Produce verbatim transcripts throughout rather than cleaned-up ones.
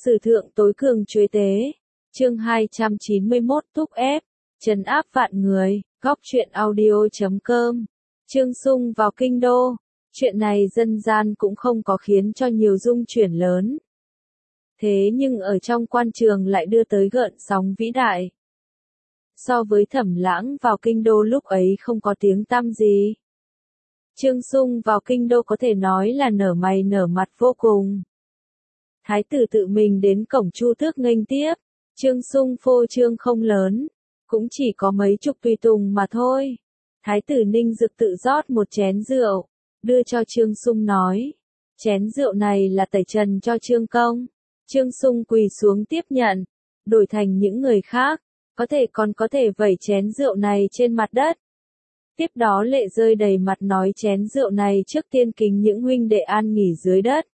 Sử thượng tối cường chuế tế. Chương hai trăm chín mươi mốt thúc ép, trấn áp vạn người, góc truyện audio chấm com. Trương Sung vào kinh đô. Chuyện này dân gian cũng không có khiến cho nhiều dung chuyển lớn. Thế nhưng ở trong quan trường lại đưa tới gợn sóng vĩ đại. So với Thẩm Lãng vào kinh đô lúc ấy không có tiếng tăm gì. Trương Sung vào kinh đô có thể nói là nở mày nở mặt vô cùng. Thái tử tự mình đến cổng Chu Tước nghênh tiếp. Trương Sung phô trương không lớn, cũng chỉ có mấy chục tùy tùng mà thôi. Thái tử Ninh Dực tự rót một chén rượu, đưa cho Trương Sung nói. Chén rượu này là tẩy trần cho Trương Công. Trương Sung quỳ xuống tiếp nhận, đổi thành những người khác, có thể còn có thể vẩy chén rượu này trên mặt đất. Tiếp đó lệ rơi đầy mặt nói chén rượu này trước tiên kính những huynh đệ an nghỉ dưới đất.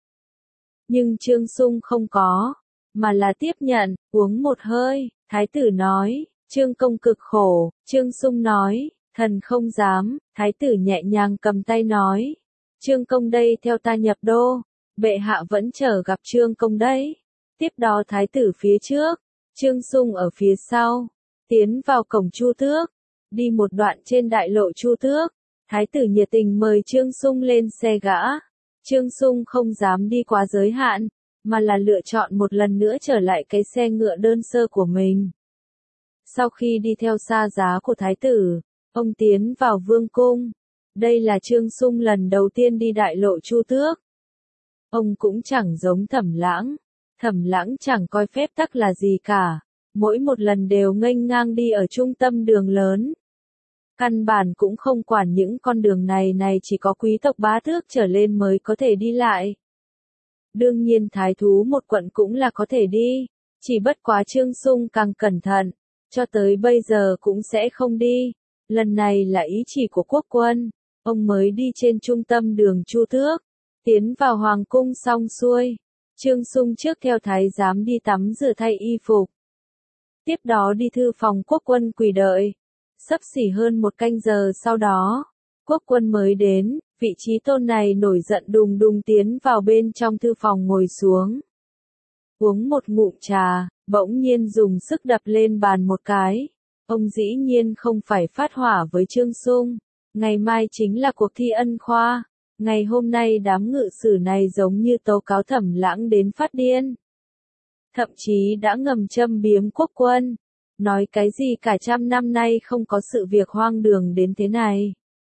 Nhưng Trương Sung không có, mà là tiếp nhận, uống một hơi. Thái tử nói, Trương Công cực khổ. Trương Sung nói, thần không dám. Thái tử nhẹ nhàng cầm tay nói, Trương Công đây theo ta nhập đô, bệ hạ vẫn chờ gặp Trương Công đấy. Tiếp đó thái tử phía trước, Trương Sung ở phía sau, tiến vào cổng Chu Tước, đi một đoạn trên đại lộ Chu Tước. Thái tử nhiệt tình mời Trương Sung lên xe gã. Trương Sung không dám đi quá giới hạn, mà là lựa chọn một lần nữa trở lại cái xe ngựa đơn sơ của mình. Sau khi đi theo xa giá của thái tử, ông tiến vào vương cung. Đây là Trương Sung lần đầu tiên đi đại lộ Chu Tước. Ông cũng chẳng giống Thẩm Lãng. Thẩm Lãng chẳng coi phép tắc là gì cả. Mỗi một lần đều nghênh ngang đi ở trung tâm đường lớn. Căn bản cũng không quản những con đường này này chỉ có quý tộc bá tước trở lên mới có thể đi lại. Đương nhiên thái thú một quận cũng là có thể đi, chỉ bất quá Trương Sung càng cẩn thận, cho tới bây giờ cũng sẽ không đi. Lần này là ý chỉ của quốc quân, ông mới đi trên trung tâm đường Chu Tước, tiến vào hoàng cung xong xuôi. Trương Sung trước theo thái giám đi tắm rửa thay y phục. Tiếp đó đi thư phòng quốc quân quỳ đợi. Sắp xỉ hơn một canh giờ sau đó, quốc quân mới đến, vị trí tôn này nổi giận đùng đùng tiến vào bên trong thư phòng ngồi xuống. Uống một ngụm trà, bỗng nhiên dùng sức đập lên bàn một cái. Ông dĩ nhiên không phải phát hỏa với Trương Sung. Ngày mai chính là cuộc thi ân khoa. Ngày hôm nay đám ngự sử này giống như tố cáo Thẩm Lãng đến phát điên. Thậm chí đã ngầm châm biếm quốc quân. Nói cái gì cả trăm năm nay không có sự việc hoang đường đến thế này.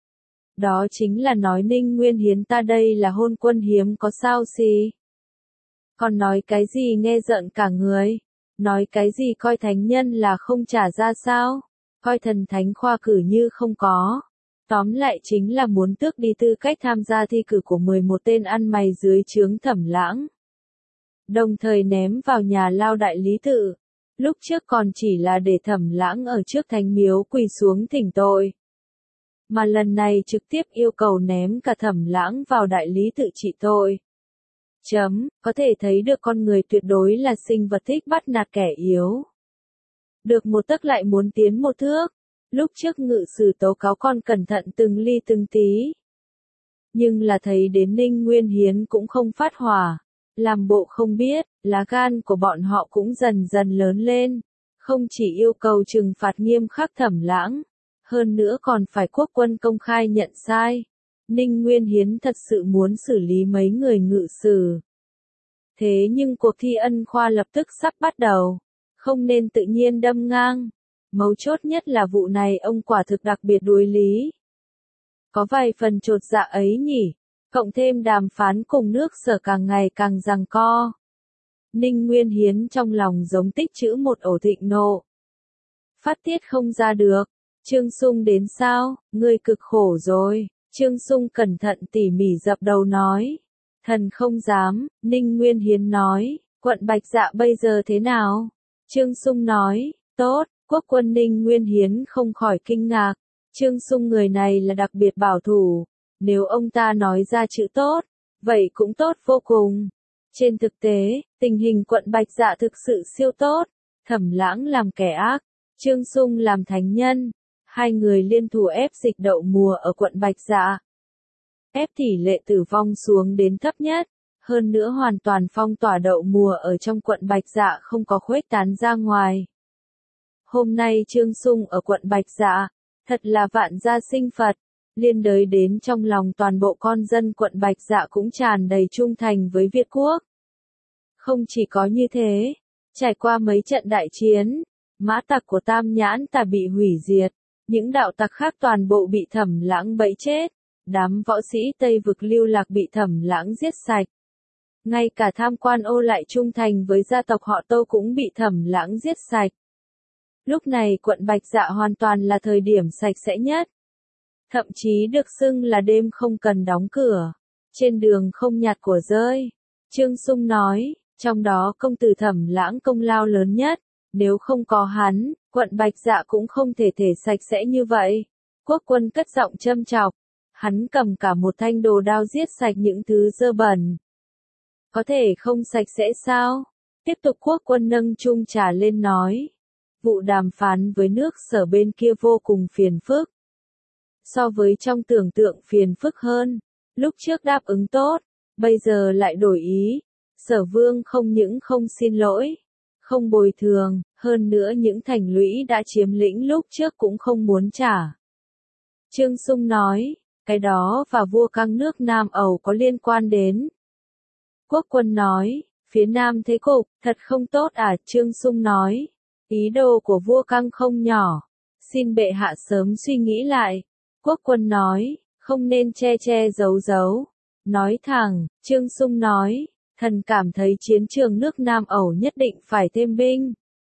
Đó chính là nói Ninh Nguyên Hiến ta đây là hôn quân hiếm có sao gì. Còn nói cái gì nghe giận cả người. Nói cái gì coi thánh nhân là không trả ra sao. Coi thần thánh khoa cử như không có. Tóm lại chính là muốn tước đi tư cách tham gia thi cử của mười một tên ăn mày dưới trướng Thẩm Lãng. Đồng thời ném vào nhà lao đại lý tự. Lúc trước còn chỉ là để Thẩm Lãng ở trước thánh miếu quỳ xuống thỉnh tội. Mà lần này trực tiếp yêu cầu ném cả Thẩm Lãng vào đại lý tự trị tội. Chấm, có thể thấy được con người tuyệt đối là sinh vật thích bắt nạt kẻ yếu. Được một tấc lại muốn tiến một thước. Lúc trước ngự sử tố cáo con cẩn thận từng ly từng tí. Nhưng là thấy đến Ninh Nguyên Hiến cũng không phát hỏa. Làm bộ không biết, lá gan của bọn họ cũng dần dần lớn lên. Không chỉ yêu cầu trừng phạt nghiêm khắc Thẩm Lãng. Hơn nữa còn phải quốc quân công khai nhận sai. Ninh Nguyên Hiến thật sự muốn xử lý mấy người ngự sử. Thế nhưng cuộc thi ân khoa lập tức sắp bắt đầu. Không nên tự nhiên đâm ngang. Mấu chốt nhất là vụ này ông quả thực đặc biệt đối lý. Có vài phần chột dạ ấy nhỉ. Cộng thêm đàm phán cùng nước Sở càng ngày càng giằng co. Ninh Nguyên Hiến trong lòng giống tích trữ một ổ thịnh nộ. Phát tiết không ra được. Trương Sung đến sao, ngươi cực khổ rồi. Trương Sung cẩn thận tỉ mỉ dập đầu nói. Thần không dám. Ninh Nguyên Hiến nói, quận Bạch Dạ bây giờ thế nào? Trương Sung nói, tốt. Quốc quân Ninh Nguyên Hiến không khỏi kinh ngạc. Trương Sung người này là đặc biệt bảo thủ. Nếu ông ta nói ra chữ tốt, vậy cũng tốt vô cùng. Trên thực tế, tình hình quận Bạch Dạ thực sự siêu tốt. Thẩm Lãng làm kẻ ác, Trương Sung làm thánh nhân. Hai người liên thủ ép dịch đậu mùa ở quận Bạch Dạ. Ép tỷ lệ tử vong xuống đến thấp nhất. hơn nữa hoàn toàn phong tỏa đậu mùa ở trong quận Bạch Dạ không có khuếch tán ra ngoài. Hôm nay Trương Sung ở quận Bạch Dạ, thật là vạn gia sinh Phật, liên đới đến trong lòng toàn bộ con dân quận Bạch Dạ cũng tràn đầy trung thành với Việt Quốc. Không chỉ có như thế, trải qua mấy trận đại chiến, mã tặc của Tam Nhãn Tà bị hủy diệt, những đạo tặc khác toàn bộ bị Thẩm Lãng bẫy chết, đám võ sĩ Tây vực lưu lạc bị Thẩm Lãng giết sạch. Ngay cả tham quan ô lại trung thành với gia tộc họ Tô cũng bị Thẩm Lãng giết sạch. Lúc này quận Bạch Dạ hoàn toàn là thời điểm sạch sẽ nhất. Thậm chí được xưng là đêm không cần đóng cửa, trên đường không nhặt của rơi. Trương Sung nói, trong đó công tử Thẩm Lãng công lao lớn nhất, nếu không có hắn, quận Bạch Dạ cũng không thể thể sạch sẽ như vậy. Quốc quân cất giọng châm chọc, hắn cầm cả một thanh đồ đao giết sạch những thứ dơ bẩn. Có thể không sạch sẽ sao? Tiếp tục quốc quân nâng chung trà lên nói. Vụ đàm phán với nước Sở bên kia vô cùng phiền phức. So với trong tưởng tượng phiền phức hơn, lúc trước đáp ứng tốt, bây giờ lại đổi ý. Sở Vương không những không xin lỗi, không bồi thường, hơn nữa những thành lũy đã chiếm lĩnh lúc trước cũng không muốn trả. Trương Sung nói, cái đó và vua căng nước Nam Ẩu có liên quan đến. Quốc quân nói, phía Nam thế cục, thật không tốt à? Trương Sung nói, ý đồ của vua căng không nhỏ, xin bệ hạ sớm suy nghĩ lại. Quốc quân nói, không nên che che giấu giấu, nói thẳng. Trương Sung nói, thần cảm thấy chiến trường nước Nam Ẩu nhất định phải thêm binh.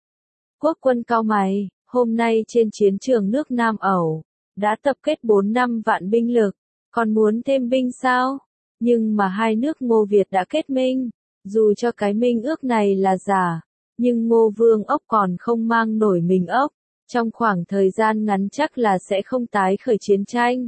Quốc quân cau mày, hôm nay trên chiến trường nước Nam Ẩu, đã tập kết bốn năm vạn binh lực, còn muốn thêm binh sao? Nhưng mà hai nước Ngô Việt đã kết minh, dù cho cái minh ước này là giả, nhưng Ngô Vương ốc còn không mang nổi mình ốc, trong khoảng thời gian ngắn chắc là sẽ không tái khởi chiến tranh.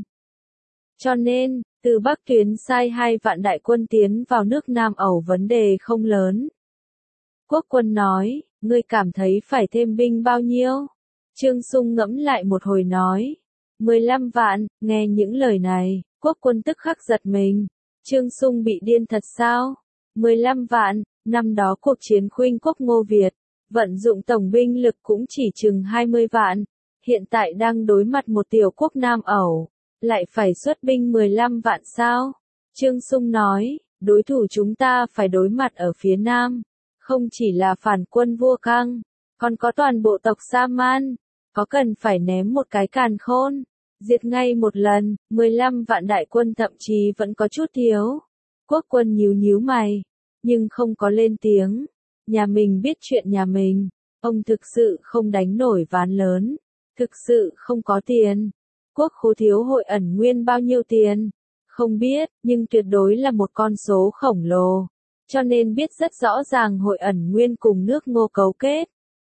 Cho nên, từ Bắc Tuyến sai hai vạn đại quân tiến vào nước Nam Ẩu vấn đề không lớn. Quốc quân nói, ngươi cảm thấy phải thêm binh bao nhiêu? Trương Sung ngẫm lại một hồi nói, mười lăm vạn. Nghe những lời này, quốc quân tức khắc giật mình. Trương Sung bị điên thật sao? mười lăm vạn, năm đó cuộc chiến khuynh quốc Ngô Việt, vận dụng tổng binh lực cũng chỉ chừng hai mươi vạn, hiện tại đang đối mặt một tiểu quốc Nam Ẩu, lại phải xuất binh mười lăm vạn sao? Trương Sung nói, đối thủ chúng ta phải đối mặt ở phía Nam, không chỉ là phản quân vua căng, còn có toàn bộ tộc Sa Man, có cần phải ném một cái càn khôn, diệt ngay một lần. Mười lăm vạn đại quân thậm chí vẫn có chút thiếu. Quốc quân nhíu nhíu mày, nhưng không có lên tiếng. Nhà mình biết chuyện nhà mình, ông thực sự không đánh nổi ván lớn, thực sự không có tiền. Quốc khố thiếu Hội Ẩn Nguyên bao nhiêu tiền? Không biết, nhưng tuyệt đối là một con số khổng lồ. Cho nên biết rất rõ ràng Hội Ẩn Nguyên cùng nước Ngô cấu kết.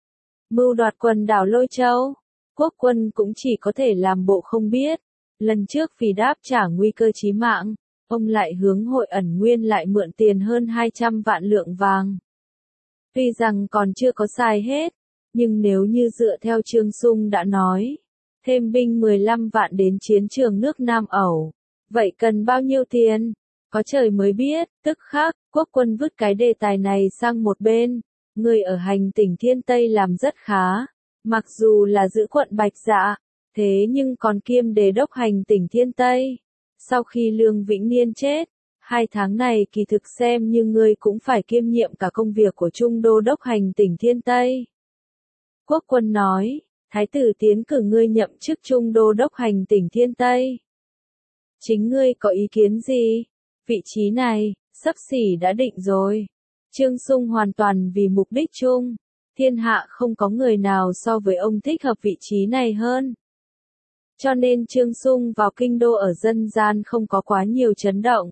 Mưu đoạt quần đảo Lôi Châu. Quốc quân cũng chỉ có thể làm bộ không biết. Lần trước vì đáp trả nguy cơ chí mạng, ông lại hướng Hội Ẩn Nguyên lại mượn tiền hơn hai trăm vạn lượng vàng. Tuy rằng còn chưa có xài hết, nhưng nếu như dựa theo Trương Sung đã nói, thêm binh mười lăm vạn đến chiến trường nước Nam Ẩu, vậy cần bao nhiêu tiền? Có trời mới biết. Tức khắc, quốc quân vứt cái đề tài này sang một bên. Người ở hành tỉnh Thiên Tây làm rất khá, mặc dù là giữ quận Bạch Dạ, thế nhưng còn kiêm đề đốc hành tỉnh Thiên Tây. Sau khi Lương Vĩnh Niên chết, hai tháng này kỳ thực xem như ngươi cũng phải kiêm nhiệm cả công việc của Trung Đô đốc hành tỉnh Thiên Tây. Quốc quân nói, Thái tử tiến cử ngươi nhậm chức Trung Đô đốc hành tỉnh Thiên Tây. Chính ngươi có ý kiến gì? Vị trí này, xấp xỉ đã định rồi. Trương Sung hoàn toàn vì mục đích chung. Thiên hạ không có người nào so với ông thích hợp vị trí này hơn. Cho nên Trương Sung vào kinh đô ở dân gian không có quá nhiều chấn động.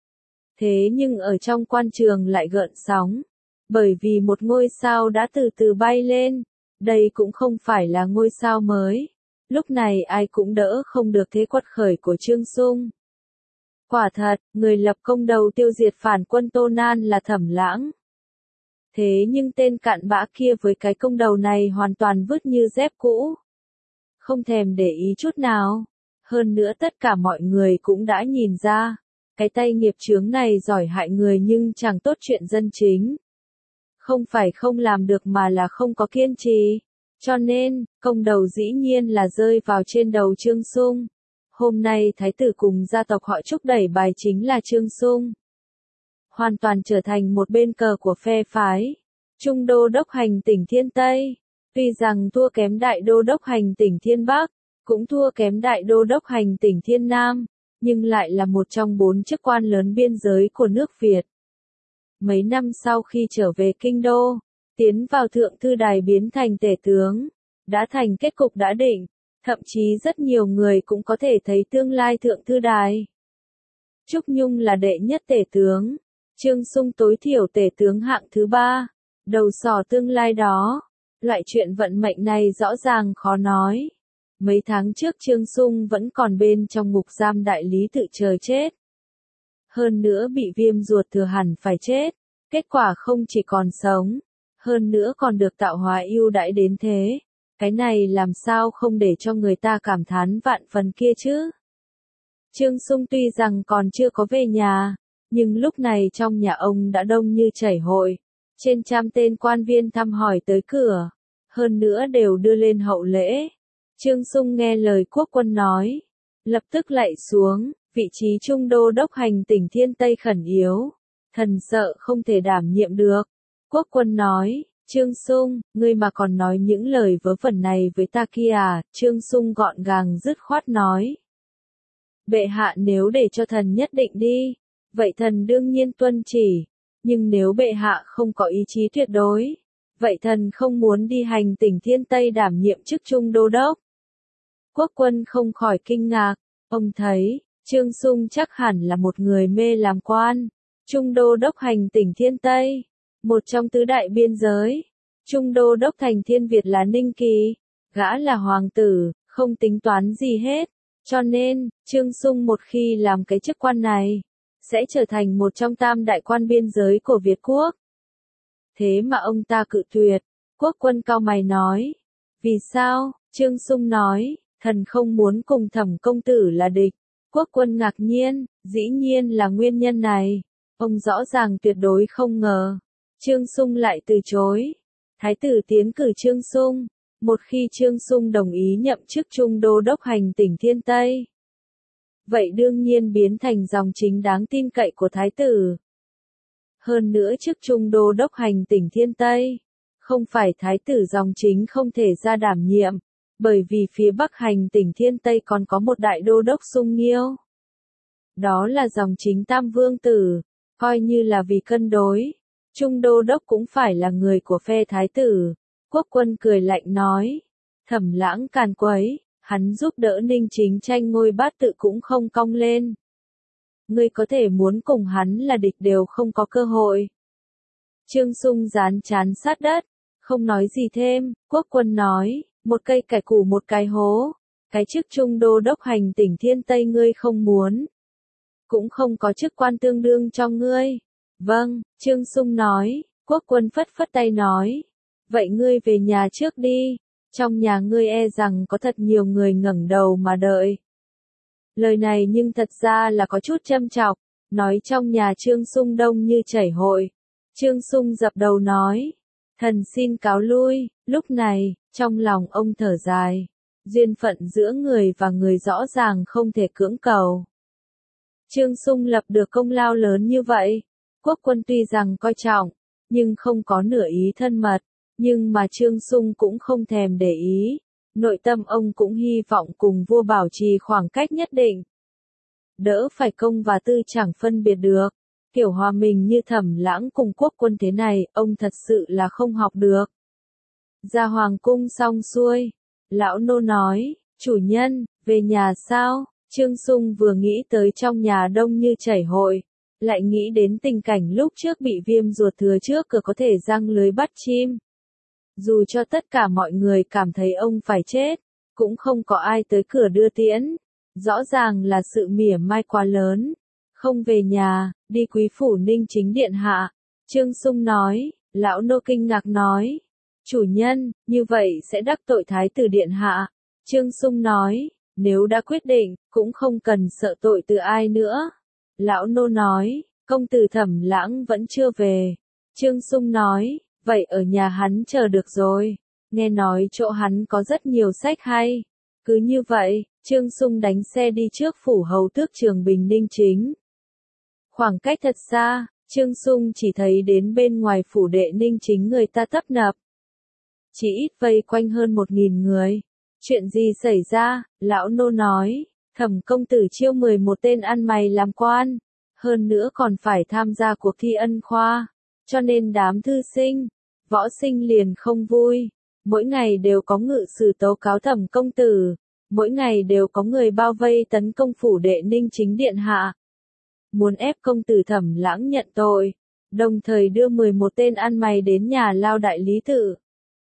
Thế nhưng ở trong quan trường lại gợn sóng. Bởi vì một ngôi sao đã từ từ bay lên. Đây cũng không phải là ngôi sao mới. Lúc này ai cũng đỡ không được thế quật khởi của Trương Sung. Quả thật, người lập công đầu tiêu diệt phản quân Tô Nan là Thẩm Lãng. Thế nhưng tên cặn bã kia với cái công đầu này hoàn toàn vứt như dép cũ. Không thèm để ý chút nào. Hơn nữa tất cả mọi người cũng đã nhìn ra. Cái tay nghiệp chướng này giỏi hại người nhưng chẳng tốt chuyện dân chính. Không phải không làm được mà là không có kiên trì. Cho nên, công đầu dĩ nhiên là rơi vào trên đầu Trương Sung. Hôm nay thái tử cùng gia tộc họ Trúc đẩy bài chính là Trương Sung. Hoàn toàn trở thành một bên cờ của phe phái. Trung đô đốc hành tỉnh Thiên Tây. Tuy rằng thua kém đại đô đốc hành tỉnh Thiên Bắc, cũng thua kém đại đô đốc hành tỉnh Thiên Nam, nhưng lại là một trong bốn chức quan lớn biên giới của nước Việt. Mấy năm sau khi trở về kinh đô, tiến vào thượng thư đài biến thành tể tướng, đã thành kết cục đã định, thậm chí rất nhiều người cũng có thể thấy tương lai thượng thư đài. Trúc Nhung là đệ nhất tể tướng, Trương Sung tối thiểu tể tướng hạng thứ ba, đầu sò tương lai đó. Loại chuyện vận mệnh này rõ ràng khó nói. Mấy tháng trước Trương Sung vẫn còn bên trong ngục giam đại lý tự chờ chết. Hơn nữa bị viêm ruột thừa hẳn phải chết. Kết quả không chỉ còn sống, hơn nữa còn được tạo hóa ưu đãi đến thế. Cái này làm sao không để cho người ta cảm thán vạn phần kia chứ? Trương Sung tuy rằng còn chưa có về nhà, nhưng lúc này trong nhà ông đã đông như chảy hội. Trên trăm tên quan viên thăm hỏi tới cửa, hơn nữa đều đưa lên hậu lễ. Trương Sung nghe lời quốc quân nói, lập tức lạy xuống, vị trí trung đô đốc hành tỉnh Thiên Tây khẩn yếu, thần sợ không thể đảm nhiệm được. Quốc quân nói, Trương Sung, ngươi mà còn nói những lời vớ vẩn này với ta kia à? Trương Sung gọn gàng dứt khoát nói, bệ hạ nếu để cho thần nhất định đi, vậy thần đương nhiên tuân chỉ. Nhưng nếu bệ hạ không có ý chí tuyệt đối, vậy thần không muốn đi hành tỉnh Thiên Tây đảm nhiệm chức trung đô đốc. Quốc quân không khỏi kinh ngạc, ông thấy, Trương Sung chắc hẳn là một người mê làm quan. Trung đô đốc hành tỉnh Thiên Tây, một trong tứ đại biên giới. Trung đô đốc thành Thiên Việt là Ninh Kỳ, gã là hoàng tử, không tính toán gì hết. Cho nên, Trương Sung một khi làm cái chức quan này, sẽ trở thành một trong tam đại quan biên giới của Việt Quốc. Thế mà ông ta cự tuyệt, quốc quân cau mày nói. Vì sao? Trương Sung nói, thần không muốn cùng Thẩm công tử là địch. Quốc quân ngạc nhiên, dĩ nhiên là nguyên nhân này. Ông rõ ràng tuyệt đối không ngờ. Trương Sung lại từ chối. Thái tử tiến cử Trương Sung. Một khi Trương Sung đồng ý nhậm chức trung đô đốc hành tỉnh Thiên Tây, vậy đương nhiên biến thành dòng chính đáng tin cậy của thái tử. Hơn nữa chức trung đô đốc hành tỉnh Thiên Tây, không phải thái tử dòng chính không thể ra đảm nhiệm, bởi vì phía bắc hành tỉnh Thiên Tây còn có một đại đô đốc Sung Nghiêu. Đó là dòng chính tam vương tử, coi như là vì cân đối. Trung đô đốc cũng phải là người của phe thái tử. Quốc quân cười lạnh nói, Thẩm Lãng càn quấy. Hắn giúp đỡ Ninh Chính tranh ngôi bát tự cũng không cong lên. Ngươi có thể muốn cùng hắn là địch đều không có cơ hội. Trương Sung dán chán sát đất, không nói gì thêm. Quốc quân nói, một cây cải củ một cái hố. Cái chức trung đô đốc hành tỉnh Thiên Tây ngươi không muốn. Cũng không có chức quan tương đương cho ngươi. Vâng, Trương Sung nói. Quốc quân phất phất tay nói, vậy ngươi về nhà trước đi. Trong nhà ngươi e rằng có thật nhiều người ngẩng đầu mà đợi. Lời này nhưng thật ra là có chút châm chọc, nói trong nhà Trương Sung đông như chảy hội. Trương Sung dập đầu nói, thần xin cáo lui. Lúc này, trong lòng ông thở dài, duyên phận giữa người và người rõ ràng không thể cưỡng cầu. Trương Sung lập được công lao lớn như vậy, quốc quân tuy rằng coi trọng, nhưng không có nửa ý thân mật. Nhưng mà Trương Sung cũng không thèm để ý, nội tâm ông cũng hy vọng cùng vua bảo trì khoảng cách nhất định. Đỡ phải công và tư chẳng phân biệt được, kiểu hòa mình như Thẩm Lãng cùng quốc quân thế này, ông thật sự là không học được. Ra hoàng cung xong xuôi, lão nô nói, chủ nhân, về nhà sao? Trương Sung vừa nghĩ tới trong nhà đông như chảy hội, lại nghĩ đến tình cảnh lúc trước bị viêm ruột thừa trước cửa có thể giăng lưới bắt chim. Dù cho tất cả mọi người cảm thấy ông phải chết, cũng không có ai tới cửa đưa tiễn. Rõ ràng là sự mỉa mai quá lớn. Không về nhà, đi quý phủ Ninh Chính điện hạ. Trương Sung nói, lão nô kinh ngạc nói. Chủ nhân, như vậy sẽ đắc tội thái tử điện hạ. Trương Sung nói, nếu đã quyết định, cũng không cần sợ tội từ ai nữa. Lão nô nói, công tử Thẩm Lãng vẫn chưa về. Trương Sung nói, vậy ở nhà hắn chờ được rồi. Nghe nói chỗ hắn có rất nhiều sách hay. Cứ như vậy, Trương Sung đánh xe đi trước phủ hầu tước Trường Bình Ninh Chính. Khoảng cách thật xa, Trương Sung chỉ thấy đến bên ngoài phủ đệ Ninh Chính người ta tấp nập. Chỉ ít vây quanh hơn một nghìn người. Chuyện gì xảy ra? Lão nô nói, Thẩm công tử chiêu mười một tên ăn mày làm quan. Hơn nữa còn phải tham gia cuộc thi ân khoa. Cho nên đám thư sinh, võ sinh liền không vui. Mỗi ngày đều có ngự sử tố cáo Thẩm công tử. Mỗi ngày đều có người bao vây tấn công phủ đệ Ninh Chính điện hạ. Muốn ép công tử Thẩm Lãng nhận tội. Đồng thời đưa mười một tên ăn mày đến nhà lao đại lý tự.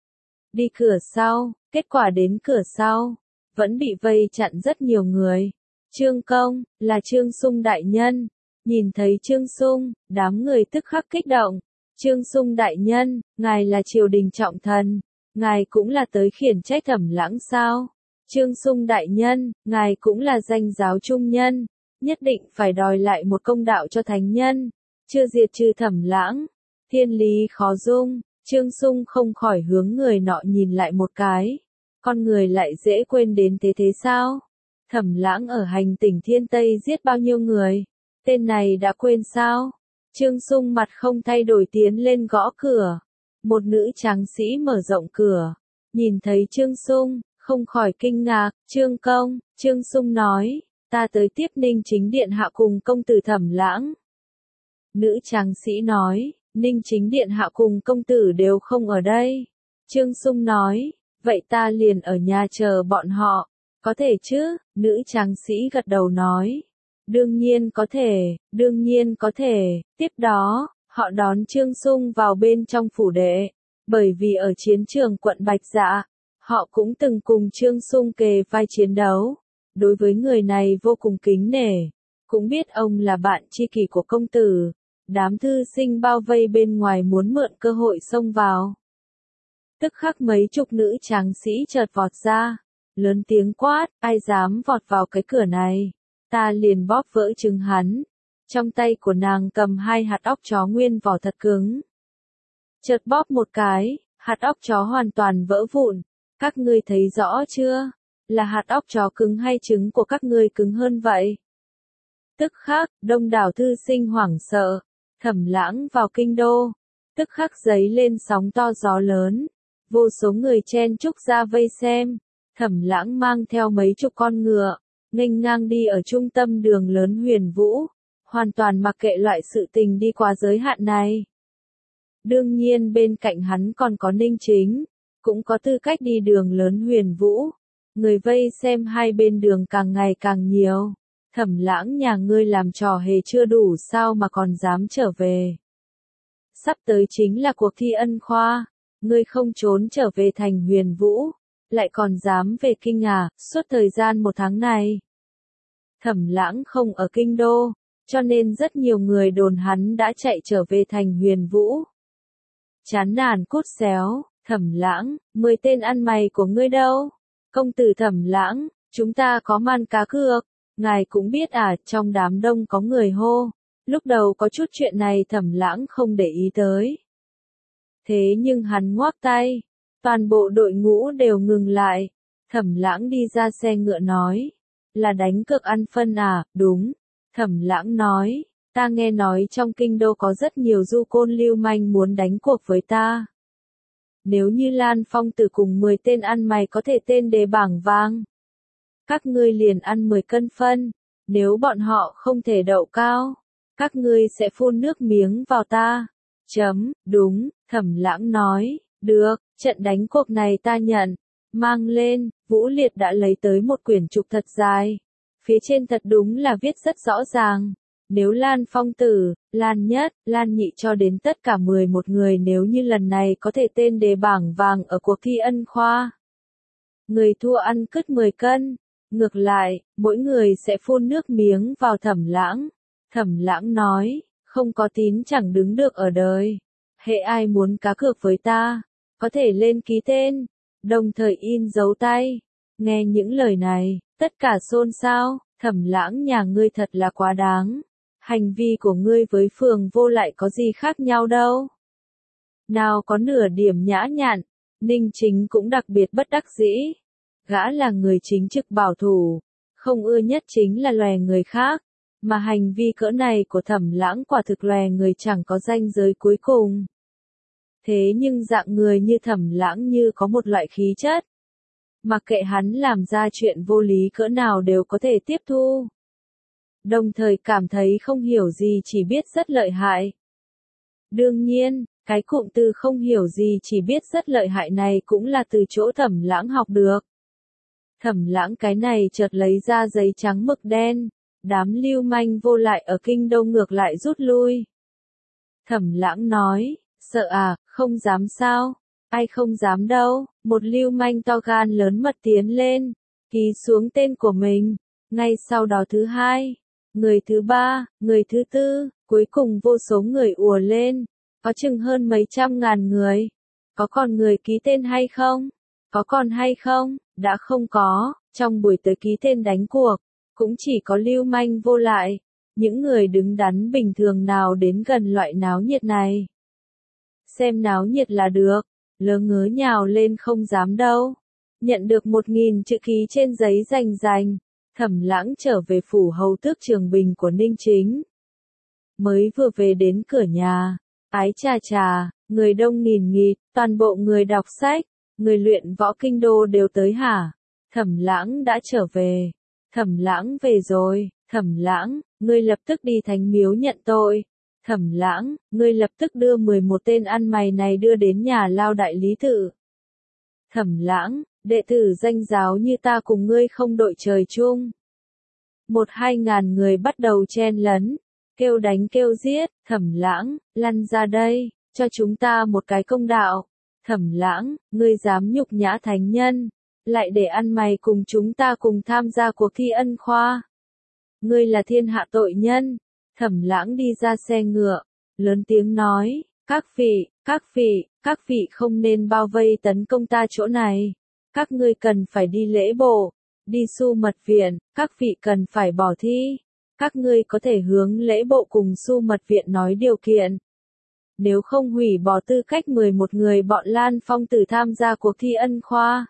Đi cửa sau, kết quả đến cửa sau. Vẫn bị vây chặn rất nhiều người. Trương công, là Trương Sung đại nhân. Nhìn thấy Trương Sung, đám người tức khắc kích động. Trương Sung đại nhân, ngài là triều đình trọng thần. Ngài cũng là tới khiển trách Thẩm Lãng sao? Trương Sung đại nhân, ngài cũng là danh giáo trung nhân. Nhất định phải đòi lại một công đạo cho thánh nhân. Chưa diệt trừ Thẩm Lãng. Thiên lý khó dung. Trương Sung không khỏi hướng người nọ nhìn lại một cái. Con người lại dễ quên đến thế thế sao? Thẩm Lãng ở hành tỉnh Thiên Tây giết bao nhiêu người? Tên này đã quên sao? Trương Sung mặt không thay đổi tiến lên gõ cửa. Một nữ tráng sĩ mở rộng cửa. Nhìn thấy Trương Sung, không khỏi kinh ngạc. Trương công, Trương Sung nói, ta tới tiếp Ninh Chính điện hạ cùng công tử Thẩm Lãng. Nữ tráng sĩ nói, Ninh Chính điện hạ cùng công tử đều không ở đây. Trương Sung nói, vậy ta liền ở nhà chờ bọn họ. Có thể chứ? Nữ tráng sĩ gật đầu nói. Đương nhiên có thể, đương nhiên có thể. Tiếp đó, họ đón Trương Sung vào bên trong phủ đệ. Bởi vì ở chiến trường quận Bạch Dạ, họ cũng từng cùng Trương Sung kề vai chiến đấu. Đối với người này vô cùng kính nể. Cũng biết ông là bạn tri kỷ của công tử. Đám thư sinh bao vây bên ngoài muốn mượn cơ hội xông vào. Tức khắc mấy chục nữ tráng sĩ chợt vọt ra. Lớn tiếng quát, ai dám vọt vào cái cửa này. Ta liền bóp vỡ trứng hắn. Trong tay của nàng cầm hai hạt óc chó nguyên vỏ thật cứng. Chợt bóp một cái, hạt óc chó hoàn toàn vỡ vụn. Các ngươi thấy rõ chưa? Là hạt óc chó cứng hay trứng của các ngươi cứng hơn vậy? Tức khắc, đông đảo thư sinh hoảng sợ. Thẩm Lãng vào kinh đô. Tức khắc giấy lên sóng to gió lớn. Vô số người chen chúc ra vây xem. Thẩm Lãng mang theo mấy chục con ngựa. Nghênh ngang đi ở trung tâm đường lớn Huyền Vũ. Hoàn toàn mặc kệ loại sự tình đi qua giới hạn này. Đương nhiên bên cạnh hắn còn có Ninh Chính. Cũng có tư cách đi đường lớn Huyền Vũ. Người vây xem hai bên đường càng ngày càng nhiều. Thẩm Lãng nhà ngươi làm trò hề chưa đủ sao mà còn dám trở về. Sắp tới chính là cuộc thi ân khoa. Ngươi không trốn trở về thành Huyền Vũ. Lại còn dám về kinh à, suốt thời gian một tháng này. Thẩm Lãng không ở kinh đô. Cho nên rất nhiều người đồn hắn đã chạy trở về thành Huyền Vũ. Chán nản cút xéo. Thẩm Lãng, mười tên ăn mày của ngươi đâu? Công tử Thẩm Lãng, chúng ta có man cá cược. Ngài cũng biết à, trong đám đông có người hô. Lúc đầu có chút chuyện này Thẩm Lãng không để ý tới. Thế nhưng hắn ngoác tay. Toàn bộ đội ngũ đều ngừng lại. Thẩm Lãng đi ra xe ngựa nói. Là đánh cược ăn phân à, đúng. Thẩm Lãng nói, ta nghe nói trong kinh đô có rất nhiều du côn lưu manh muốn đánh cuộc với ta. Nếu như Lan Phong Tử cùng mười tên ăn mày có thể tên đề bảng vàng. Các ngươi liền ăn mười cân phân. Nếu bọn họ không thể đậu cao, các ngươi sẽ phun nước miếng vào ta. Chấm, đúng, Thẩm Lãng nói, được, trận đánh cuộc này ta nhận. Mang lên, Vũ Liệt đã lấy tới một quyển trục thật dài. Phía trên thật đúng là viết rất rõ ràng. Nếu Lan Phong Tử, Lan Nhất, Lan Nhị cho đến tất cả mười một người nếu như lần này có thể tên đề bảng vàng ở cuộc thi ân khoa. Người thua ăn cứt mười cân. Ngược lại, mỗi người sẽ phun nước miếng vào Thẩm Lãng. Thẩm Lãng nói, không có tín chẳng đứng được ở đời. Hệ ai muốn cá cược với ta, có thể lên ký tên, đồng thời in dấu tay. Nghe những lời này, tất cả xôn xao, Thẩm Lãng nhà ngươi thật là quá đáng. Hành vi của ngươi với Phường Vô lại có gì khác nhau đâu. Nào có nửa điểm nhã nhặn, Ninh Chính cũng đặc biệt bất đắc dĩ. Gã là người chính trực bảo thủ, không ưa nhất chính là lòe người khác, mà hành vi cỡ này của Thẩm Lãng quả thực lòe người chẳng có ranh giới cuối cùng. Thế nhưng dạng người như Thẩm Lãng như có một loại khí chất, mặc kệ hắn làm ra chuyện vô lý cỡ nào đều có thể tiếp thu. Đồng thời cảm thấy không hiểu gì chỉ biết rất lợi hại. Đương nhiên, cái cụm từ không hiểu gì chỉ biết rất lợi hại này cũng là từ chỗ Thẩm Lãng học được. Thẩm Lãng cái này chợt lấy ra giấy trắng mực đen, đám lưu manh vô lại ở kinh đô ngược lại rút lui. Thẩm Lãng nói, sợ à, không dám sao, ai không dám đâu, một lưu manh to gan lớn mật tiến lên, ký xuống tên của mình, ngay sau đó thứ hai, người thứ ba, người thứ tư, cuối cùng vô số người ùa lên, có chừng hơn mấy trăm ngàn người, có còn người ký tên hay không? Có còn hay không? Đã không có, trong buổi tới ký tên đánh cuộc, cũng chỉ có lưu manh vô lại, những người đứng đắn bình thường nào đến gần loại náo nhiệt này. Xem náo nhiệt là được, lớ ngớ nhào lên không dám đâu. Nhận được một nghìn chữ ký trên giấy rành rành, Thẩm Lãng trở về phủ hầu tước Trường Bình của Ninh Chính. Mới vừa về đến cửa nhà, ái chà chà, người đông nghìn nghịt, toàn bộ người đọc sách, người luyện võ kinh đô đều tới hả? Thẩm Lãng đã trở về. Thẩm Lãng về rồi, Thẩm Lãng, ngươi lập tức đi Thánh Miếu nhận tội. Thẩm Lãng, ngươi lập tức đưa mười một tên ăn mày này đưa đến nhà lao đại lý tự. Thẩm Lãng, đệ tử danh giáo như ta cùng ngươi không đội trời chung. Một hai ngàn người bắt đầu chen lấn, kêu đánh kêu giết, Thẩm Lãng, lăn ra đây, cho chúng ta một cái công đạo. Thẩm Lãng, ngươi dám nhục nhã thánh nhân, lại để ăn mày cùng chúng ta cùng tham gia cuộc thi ân khoa. Ngươi là thiên hạ tội nhân. Thẩm Lãng đi ra xe ngựa, lớn tiếng nói, các vị, các vị, các vị không nên bao vây tấn công ta chỗ này. Các ngươi cần phải đi lễ bộ, đi Su Mật Viện, các vị cần phải bỏ thi. Các ngươi có thể hướng lễ bộ cùng Su Mật Viện nói điều kiện. Nếu không hủy bỏ tư cách mười một người bọn Lan Phong Tử tham gia cuộc thi ân khoa.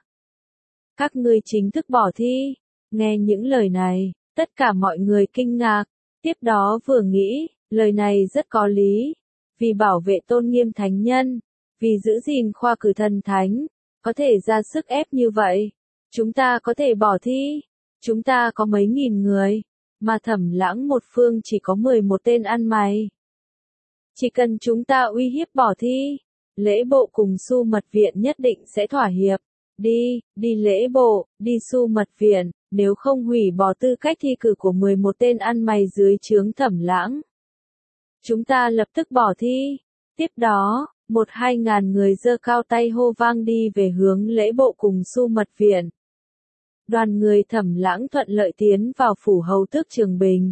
Các ngươi chính thức bỏ thi. Nghe những lời này, tất cả mọi người kinh ngạc. Tiếp đó vừa nghĩ, lời này rất có lý. Vì bảo vệ tôn nghiêm thánh nhân, vì giữ gìn khoa cử thần thánh, có thể ra sức ép như vậy. Chúng ta có thể bỏ thi. Chúng ta có mấy nghìn người, mà Thẩm Lãng một phương chỉ có mười một tên ăn mày. Chỉ cần chúng ta uy hiếp bỏ thi, lễ bộ cùng Su Mật Viện nhất định sẽ thỏa hiệp. Đi, đi lễ bộ, đi Su Mật Viện, nếu không hủy bỏ tư cách thi cử của mười một tên ăn mày dưới trướng Thẩm Lãng. Chúng ta lập tức bỏ thi. Tiếp đó, một hai ngàn người giơ cao tay hô vang đi về hướng lễ bộ cùng Su Mật Viện. Đoàn người Thẩm Lãng thuận lợi tiến vào phủ hầu tước Trường Bình.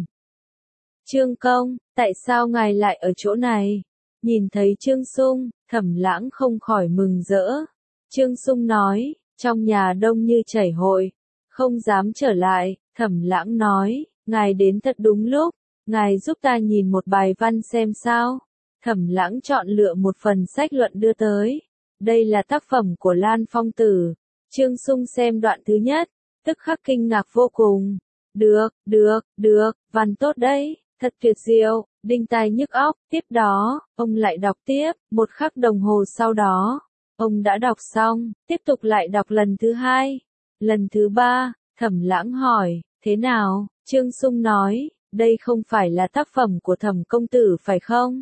Trương công, tại sao ngài lại ở chỗ này? Nhìn thấy Trương Sung, Thẩm Lãng không khỏi mừng rỡ. Trương Sung nói, trong nhà đông như chảy hội, không dám trở lại. Thẩm Lãng nói, ngài đến thật đúng lúc, ngài giúp ta nhìn một bài văn xem sao. Thẩm Lãng chọn lựa một phần sách luận đưa tới. Đây là tác phẩm của Lan Phong Tử. Trương Sung xem đoạn thứ nhất, tức khắc kinh ngạc vô cùng. Được, được, được, văn tốt đấy, thật tuyệt diệu, đinh tai nhức óc. Tiếp đó, ông lại đọc tiếp, một khắc đồng hồ sau đó, ông đã đọc xong, tiếp tục lại đọc lần thứ hai, lần thứ ba. Thẩm Lãng hỏi, thế nào? Trương Sung nói, đây không phải là tác phẩm của Thẩm công tử phải không?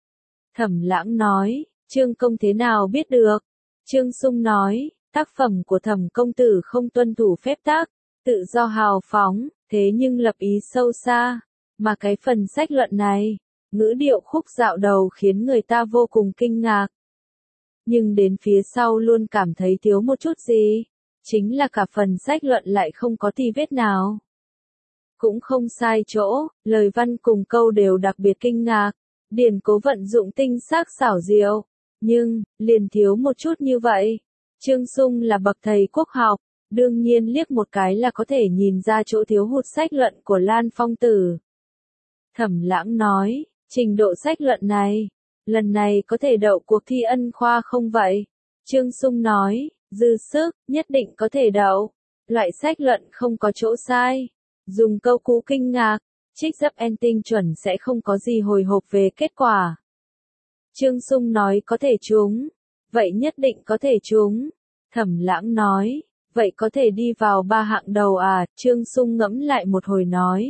Thẩm Lãng nói, Trương công thế nào biết được? Trương Sung nói, tác phẩm của Thẩm công tử không tuân thủ phép tắc, tự do hào phóng, thế nhưng lập ý sâu xa, mà cái phần sách luận này, ngữ điệu khúc dạo đầu khiến người ta vô cùng kinh ngạc. Nhưng đến phía sau luôn cảm thấy thiếu một chút gì, chính là cả phần sách luận lại không có tì vết nào. Cũng không sai chỗ, lời văn cùng câu đều đặc biệt kinh ngạc, điển cố vận dụng tinh xác xảo diệu, nhưng, liền thiếu một chút như vậy. Trương Sung là bậc thầy quốc học, đương nhiên liếc một cái là có thể nhìn ra chỗ thiếu hụt sách luận của Lan Phong Tử. Thẩm Lãng nói, trình độ sách luận này, lần này có thể đậu cuộc thi ân khoa không vậy? Trương Sung nói, dư sức, nhất định có thể đậu. Loại sách luận không có chỗ sai. Dùng câu cũ kinh ngạc, trích dấp en tinh chuẩn sẽ không có gì hồi hộp về kết quả. Trương Sung nói có thể trúng. Vậy nhất định có thể trúng. Thẩm Lãng nói, vậy có thể đi vào ba hạng đầu à? Trương Sung ngẫm lại một hồi nói.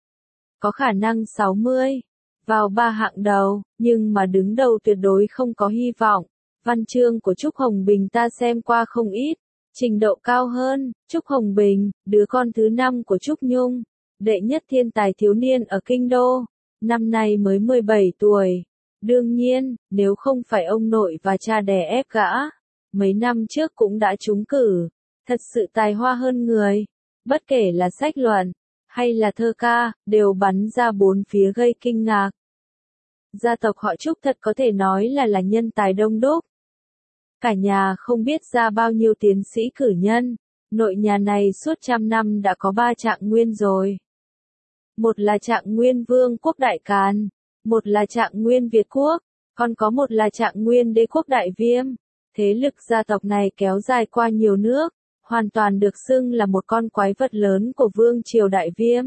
Có khả năng sáu mươi. Vào ba hạng đầu, nhưng mà đứng đầu tuyệt đối không có hy vọng. Văn chương của Trúc Hồng Bình ta xem qua không ít. Trình độ cao hơn, Trúc Hồng Bình, đứa con thứ năm của Trúc Nhung. Đệ nhất thiên tài thiếu niên ở Kinh Đô. Năm nay mới mười bảy tuổi. Đương nhiên, nếu không phải ông nội và cha đè ép gã, mấy năm trước cũng đã trúng cử. Thật sự tài hoa hơn người. Bất kể là sách luận, hay là thơ ca, đều bắn ra bốn phía gây kinh ngạc. Gia tộc họ Trúc thật có thể nói là là nhân tài đông đúc. Cả nhà không biết ra bao nhiêu tiến sĩ cử nhân. Nội nhà này suốt trăm năm đã có ba trạng nguyên rồi. Một là trạng nguyên Vương quốc Đại Càn, một là trạng nguyên Việt quốc, còn có một là trạng nguyên Đế quốc Đại Viêm. Thế lực gia tộc này kéo dài qua nhiều nước, hoàn toàn được xưng là một con quái vật lớn của Vương triều Đại Viêm.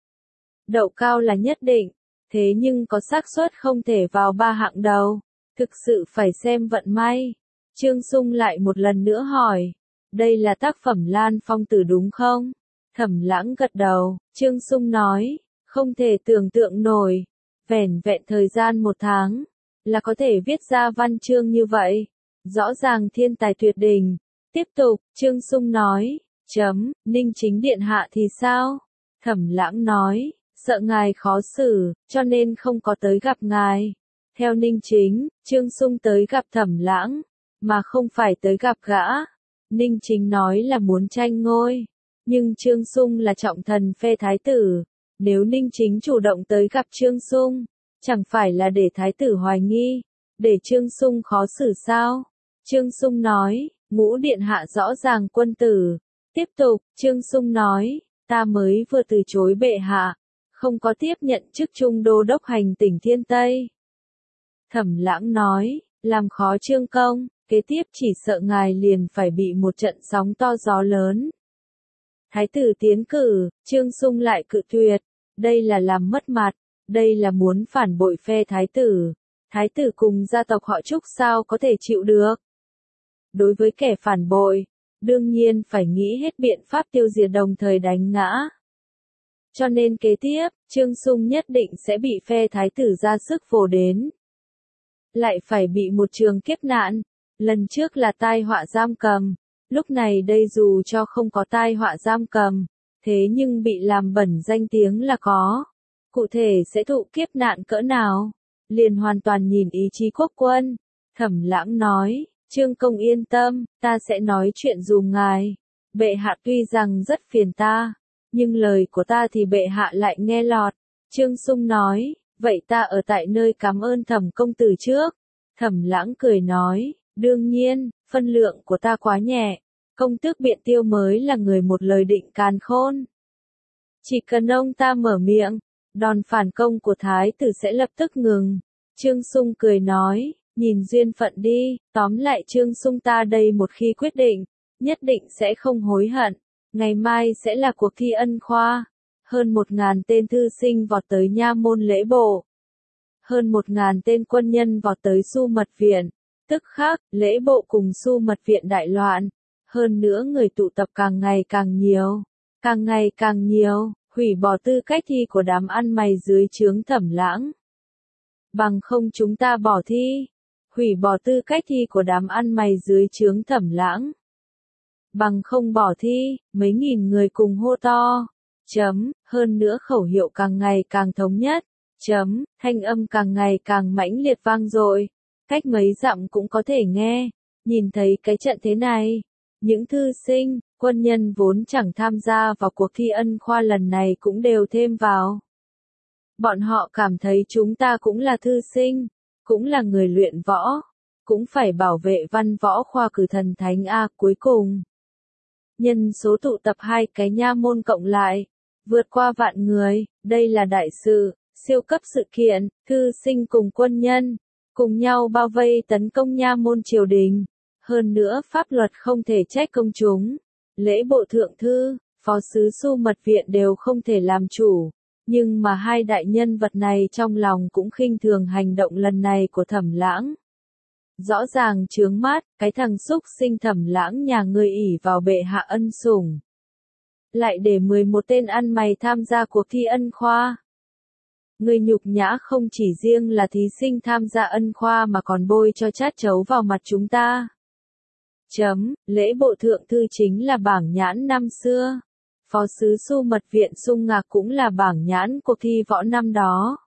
Đậu cao là nhất định, thế nhưng có xác suất không thể vào ba hạng đầu, thực sự phải xem vận may. Trương Sung lại một lần nữa hỏi, đây là tác phẩm Lan Phong Tử đúng không? Thẩm Lãng gật đầu, Trương Sung nói, không thể tưởng tượng nổi, vẻn vẹn thời gian một tháng, là có thể viết ra văn chương như vậy, rõ ràng thiên tài tuyệt đỉnh. Tiếp tục, Trương Sung nói, chấm, Ninh Chính điện hạ thì sao? Thẩm Lãng nói, sợ ngài khó xử, cho nên không có tới gặp ngài. Theo Ninh Chính, Trương Sung tới gặp Thẩm Lãng, mà không phải tới gặp gã. Ninh Chính nói là muốn tranh ngôi, nhưng Trương Sung là trọng thần phe thái tử. Nếu Ninh Chính chủ động tới gặp Trương Sung, chẳng phải là để thái tử hoài nghi, để Trương Sung khó xử sao? Trương Sung nói, Ngũ điện hạ rõ ràng quân tử. Tiếp tục, Trương Sung nói, ta mới vừa từ chối bệ hạ, không có tiếp nhận chức trung đô đốc hành tỉnh Thiên Tây. Thẩm Lãng nói, làm khó Trương công, kế tiếp chỉ sợ ngài liền phải bị một trận sóng to gió lớn. Thái tử tiến cử, Trương Sung lại cự tuyệt, đây là làm mất mặt, đây là muốn phản bội phe thái tử. Thái tử cùng gia tộc họ Trúc sao có thể chịu được? Đối với kẻ phản bội, đương nhiên phải nghĩ hết biện pháp tiêu diệt đồng thời đánh ngã. Cho nên kế tiếp, Trương Sung nhất định sẽ bị phe thái tử ra sức vồ đến. Lại phải bị một trường kiếp nạn, lần trước là tai họa giam cầm, lúc này đây dù cho không có tai họa giam cầm, thế nhưng bị làm bẩn danh tiếng là có. Cụ thể sẽ thụ kiếp nạn cỡ nào, liền hoàn toàn nhìn ý chí quốc quân. Thẩm Lãng nói, Trương công yên tâm, ta sẽ nói chuyện dùm ngài. Bệ hạ tuy rằng rất phiền ta, nhưng lời của ta thì bệ hạ lại nghe lọt. Trương Sung nói, vậy ta ở tại nơi cảm ơn Thẩm công tử trước. Thẩm Lãng cười nói, đương nhiên, phân lượng của ta quá nhẹ. Công tước Biện Tiêu mới là người một lời định càn khôn. Chỉ cần ông ta mở miệng, đòn phản công của thái tử sẽ lập tức ngừng. Trương Sung cười nói, nhìn duyên phận đi, tóm lại Trương Sung ta đây một khi quyết định, nhất định sẽ không hối hận. Ngày mai sẽ là cuộc thi ân khoa. Hơn một ngàn tên thư sinh vọt tới nha môn lễ bộ. Hơn một ngàn tên quân nhân vọt tới Su Mật Viện. Tức khắc, lễ bộ cùng Su Mật Viện đại loạn. Hơn nữa người tụ tập càng ngày càng nhiều. Càng ngày càng nhiều, hủy bỏ tư cách thi của đám ăn mày dưới trướng Thẩm Lãng. Bằng không chúng ta bỏ thi. Hủy bỏ tư cách thi của đám ăn mày dưới trướng Thẩm Lãng. Bằng không bỏ thi, mấy nghìn người cùng hô to. Chấm, hơn nữa khẩu hiệu càng ngày càng thống nhất. Chấm, thanh âm càng ngày càng mãnh liệt vang dội. Cách mấy dặm cũng có thể nghe. Nhìn thấy cái trận thế này, những thư sinh, quân nhân vốn chẳng tham gia vào cuộc thi ân khoa lần này cũng đều thêm vào. Bọn họ cảm thấy chúng ta cũng là thư sinh, cũng là người luyện võ, cũng phải bảo vệ văn võ khoa cử thần thánh A. Cuối cùng, nhân số tụ tập hai cái nha môn cộng lại, vượt qua vạn người, đây là đại sự, Siêu cấp sự kiện, thư sinh cùng quân nhân, cùng nhau bao vây tấn công nha môn triều đình. Hơn nữa pháp luật không thể trách công chúng. Lễ bộ thượng thư, phó sứ Xu Mật Viện đều không thể làm chủ. Nhưng mà hai đại nhân vật này trong lòng cũng khinh thường hành động lần này của Thẩm Lãng. Rõ ràng chướng mắt, cái thằng xúc sinh Thẩm Lãng nhà ngươi ỷ vào bệ hạ ân sủng. Lại để mười một tên ăn mày tham gia cuộc thi ân khoa. Ngươi nhục nhã không chỉ riêng là thí sinh tham gia ân khoa mà còn bôi cho chát chấu vào mặt chúng ta. Chấm, lễ bộ thượng thư chính là bảng nhãn năm xưa. Phó sứ Xu Mật Viện Sung Ngạc cũng là bảng nhãn cuộc thi võ năm đó.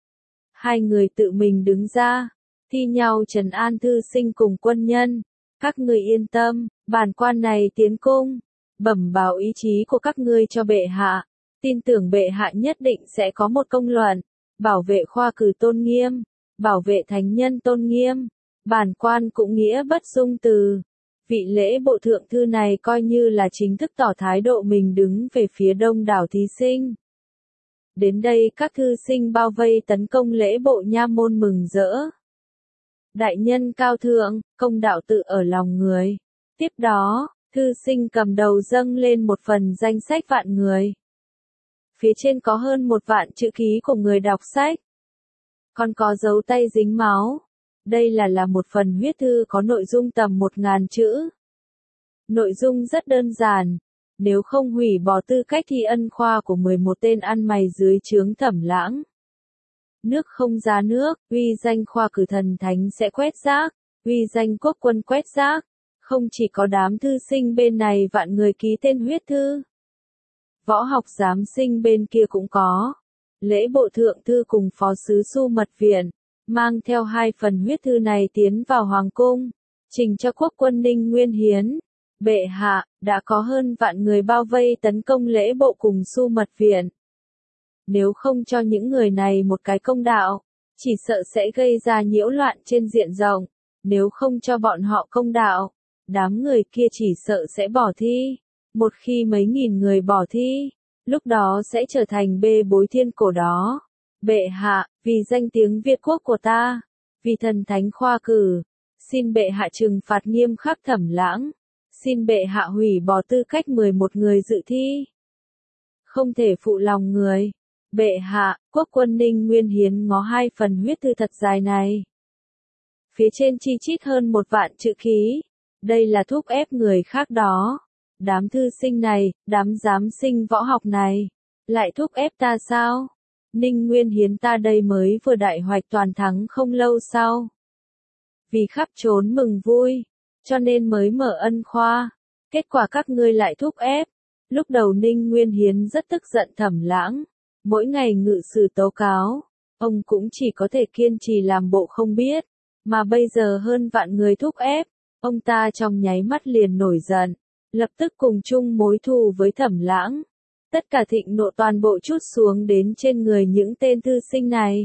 Hai người tự mình đứng ra, thi nhau trấn an thư sinh cùng quân nhân. Các ngươi yên tâm, bản quan này tiến cung, bẩm báo ý chí của các ngươi cho bệ hạ. Tin tưởng bệ hạ nhất định sẽ có một công luận, bảo vệ khoa cử tôn nghiêm, bảo vệ thánh nhân tôn nghiêm. Bản quan cũng nghĩa bất dung từ. Vị lễ bộ thượng thư này coi như là chính thức tỏ thái độ mình đứng về phía đông đảo thí sinh. Đến đây các thư sinh bao vây tấn công lễ bộ nha môn mừng rỡ. Đại nhân cao thượng, công đạo tự ở lòng người. Tiếp đó, thư sinh cầm đầu dâng lên một phần danh sách vạn người. Phía trên có hơn một vạn chữ ký của người đọc sách. Còn có dấu tay dính máu. Đây là là một phần huyết thư có nội dung tầm một ngàn chữ. Nội dung rất đơn giản. Nếu không hủy bỏ tư cách thi ân khoa của mười một tên ăn mày dưới trướng Thẩm Lãng. Nước không ra nước, uy danh khoa cử thần thánh sẽ quét rác, uy danh quốc quân quét rác. Không chỉ có đám thư sinh bên này vạn người ký tên huyết thư. Võ học giám sinh bên kia cũng có. Lễ bộ thượng thư cùng phó sứ Xu Mật Viện, mang theo hai phần huyết thư này tiến vào Hoàng cung, trình cho quốc quân Ninh Nguyên Hiến. Bệ hạ, đã có hơn vạn người bao vây tấn công lễ bộ cùng Xu Mật Viện. Nếu không cho những người này một cái công đạo, chỉ sợ sẽ gây ra nhiễu loạn trên diện rộng. Nếu không cho bọn họ công đạo, đám người kia chỉ sợ sẽ bỏ thi. Một khi mấy nghìn người bỏ thi, lúc đó sẽ trở thành bê bối thiên cổ đó. Bệ hạ, vì danh tiếng Việt quốc của ta, vì thần thánh khoa cử, xin bệ hạ trừng phạt nghiêm khắc Thẩm Lãng, xin bệ hạ hủy bỏ tư cách mười một người dự thi. Không thể phụ lòng người. Bệ hạ, quốc quân Ninh Nguyên Hiến ngó hai phần huyết thư thật dài này. Phía trên chi chít hơn một vạn chữ ký. Đây là thúc ép người khác đó. Đám thư sinh này, đám giám sinh võ học này, lại thúc ép ta sao? Ninh Nguyên Hiến ta đây mới vừa đại hoạch toàn thắng không lâu sau. Vì khắp trốn mừng vui, cho nên mới mở ân khoa. Kết quả các ngươi lại thúc ép. Lúc đầu Ninh Nguyên Hiến rất tức giận Thẩm Lãng. Mỗi ngày ngự sử tố cáo, ông cũng chỉ có thể kiên trì làm bộ không biết. Mà bây giờ hơn vạn người thúc ép, ông ta trong nháy mắt liền nổi giận. Lập tức cùng chung mối thù với Thẩm Lãng. Tất cả thịnh nộ toàn bộ trút xuống đến trên người những tên thư sinh này.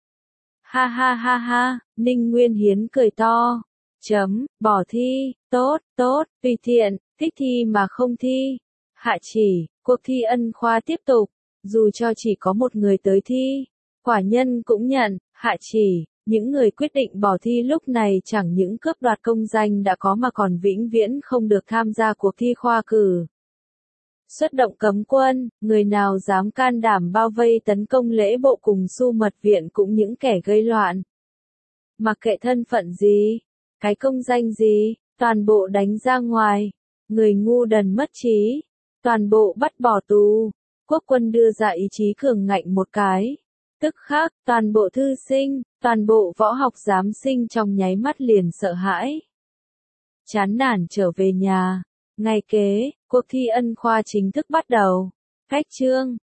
Ha ha ha ha, Ninh Nguyên Hiến cười to. Chấm, bỏ thi, tốt, tốt, tùy thiện, thích thi mà không thi. Hạ chỉ, cuộc thi ân khoa tiếp tục, dù cho chỉ có một người tới thi. Quả nhân cũng nhận, hạ chỉ. Những người quyết định bỏ thi lúc này chẳng những cướp đoạt công danh đã có mà còn vĩnh viễn không được tham gia cuộc thi khoa cử. Xuất động cấm quân, người nào dám can đảm bao vây tấn công lễ bộ cùng Xu Mật Viện cũng những kẻ gây loạn. Mặc kệ thân phận gì, cái công danh gì, toàn bộ đánh ra ngoài. Người ngu đần mất trí, toàn bộ bắt bỏ tù. Quốc quân đưa ra ý chí cường ngạnh một cái. Tức khắc, toàn bộ thư sinh, toàn bộ võ học giám sinh trong nháy mắt liền sợ hãi. Chán nản trở về nhà. Ngày kế, cuộc thi ân khoa chính thức bắt đầu. Khách trương,